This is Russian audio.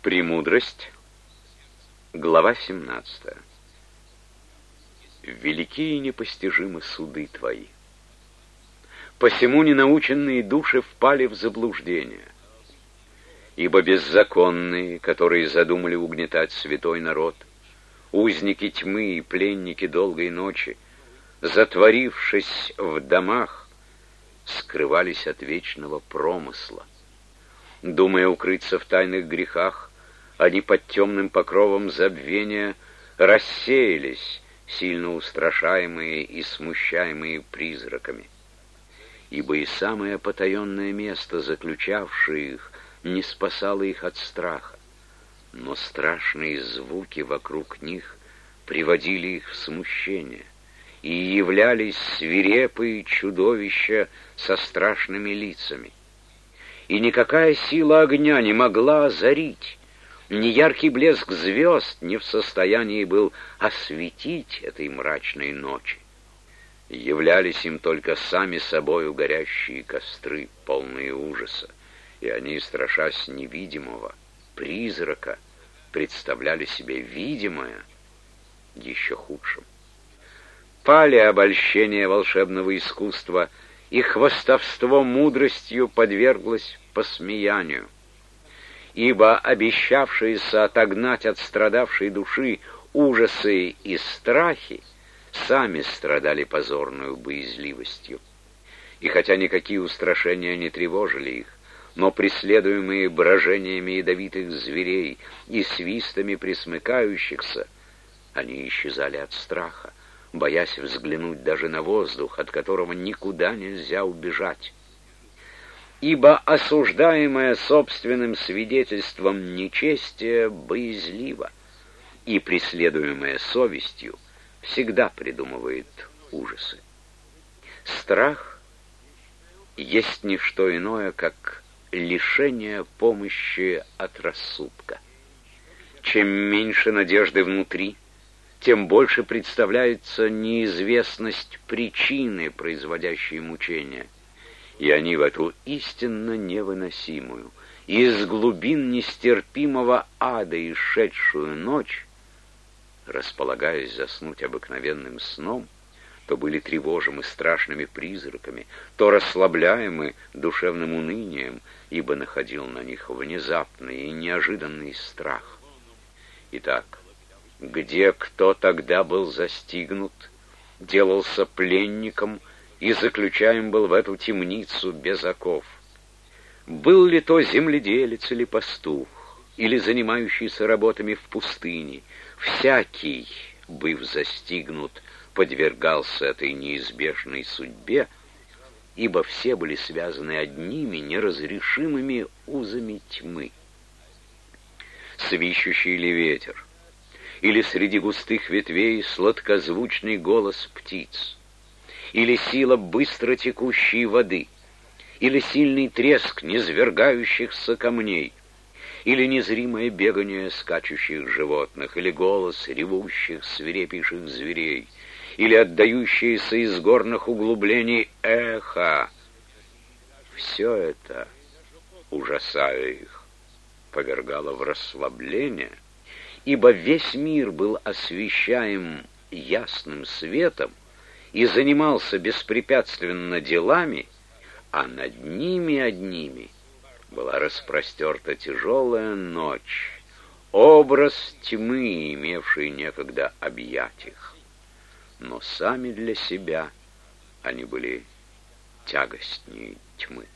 Премудрость, глава 17. Велики и непостижимы суды твои. Посему ненаученные души впали в заблуждение. Ибо беззаконные, которые задумали угнетать святой народ, узники тьмы и пленники долгой ночи, затворившись в домах, скрывались от вечного промысла. Думая укрыться в тайных грехах, они под темным покровом забвения рассеялись, сильно устрашаемые и смущаемые призраками. Ибо и самое потаенное место, заключавшее их, не спасало их от страха, но страшные звуки вокруг них приводили их в смущение, и являлись свирепые чудовища со страшными лицами. И никакая сила огня не могла озарить, ни яркий блеск звезд не в состоянии был осветить этой мрачной ночи. Являлись им только сами собою горящие костры, полные ужаса, и они, страшась невидимого, призрака, представляли себе видимое еще худшим. Пали обольщения волшебного искусства, и хвастовство мудростью подверглось посмеянию. Ибо обещавшиеся отогнать от страдавшей души ужасы и страхи сами страдали позорную боязливостью. И хотя никакие устрашения не тревожили их, но преследуемые брожениями ядовитых зверей и свистами пресмыкающихся, они исчезали от страха, боясь взглянуть даже на воздух, от которого никуда нельзя убежать. Ибо осуждаемое собственным свидетельством нечестие боязливо, и преследуемое совестью всегда придумывает ужасы. Страх есть не что иное, как лишение помощи от рассудка. Чем меньше надежды внутри, тем больше представляется неизвестность причины, производящей мучения, и они в эту истинно невыносимую, из глубин нестерпимого ада исшедшую ночь, располагаясь заснуть обыкновенным сном, то были тревожимы страшными призраками, то расслабляемы душевным унынием, ибо находил на них внезапный и неожиданный страх. Итак, где кто тогда был застигнут, делался пленником и заключаем был в эту темницу без оков? Был ли то земледелец или пастух, или занимающийся работами в пустыне, всякий, быв застигнут, подвергался этой неизбежной судьбе, ибо все были связаны одними неразрешимыми узами тьмы. Свищущий ли ветер, или среди густых ветвей сладкозвучный голос птиц, или сила быстро текущей воды, или сильный треск низвергающихся камней, или незримое бегание скачущих животных, или голос ревущих свирепейших зверей, или отдающееся из горных углублений эхо. Все это, ужасая их, повергало в расслабление, ибо весь мир был освещаем ясным светом и занимался беспрепятственно делами, а над ними одними была распростерта тяжелая ночь, образ тьмы, имевший некогда объять их. Но сами для себя они были тягостнее тьмы.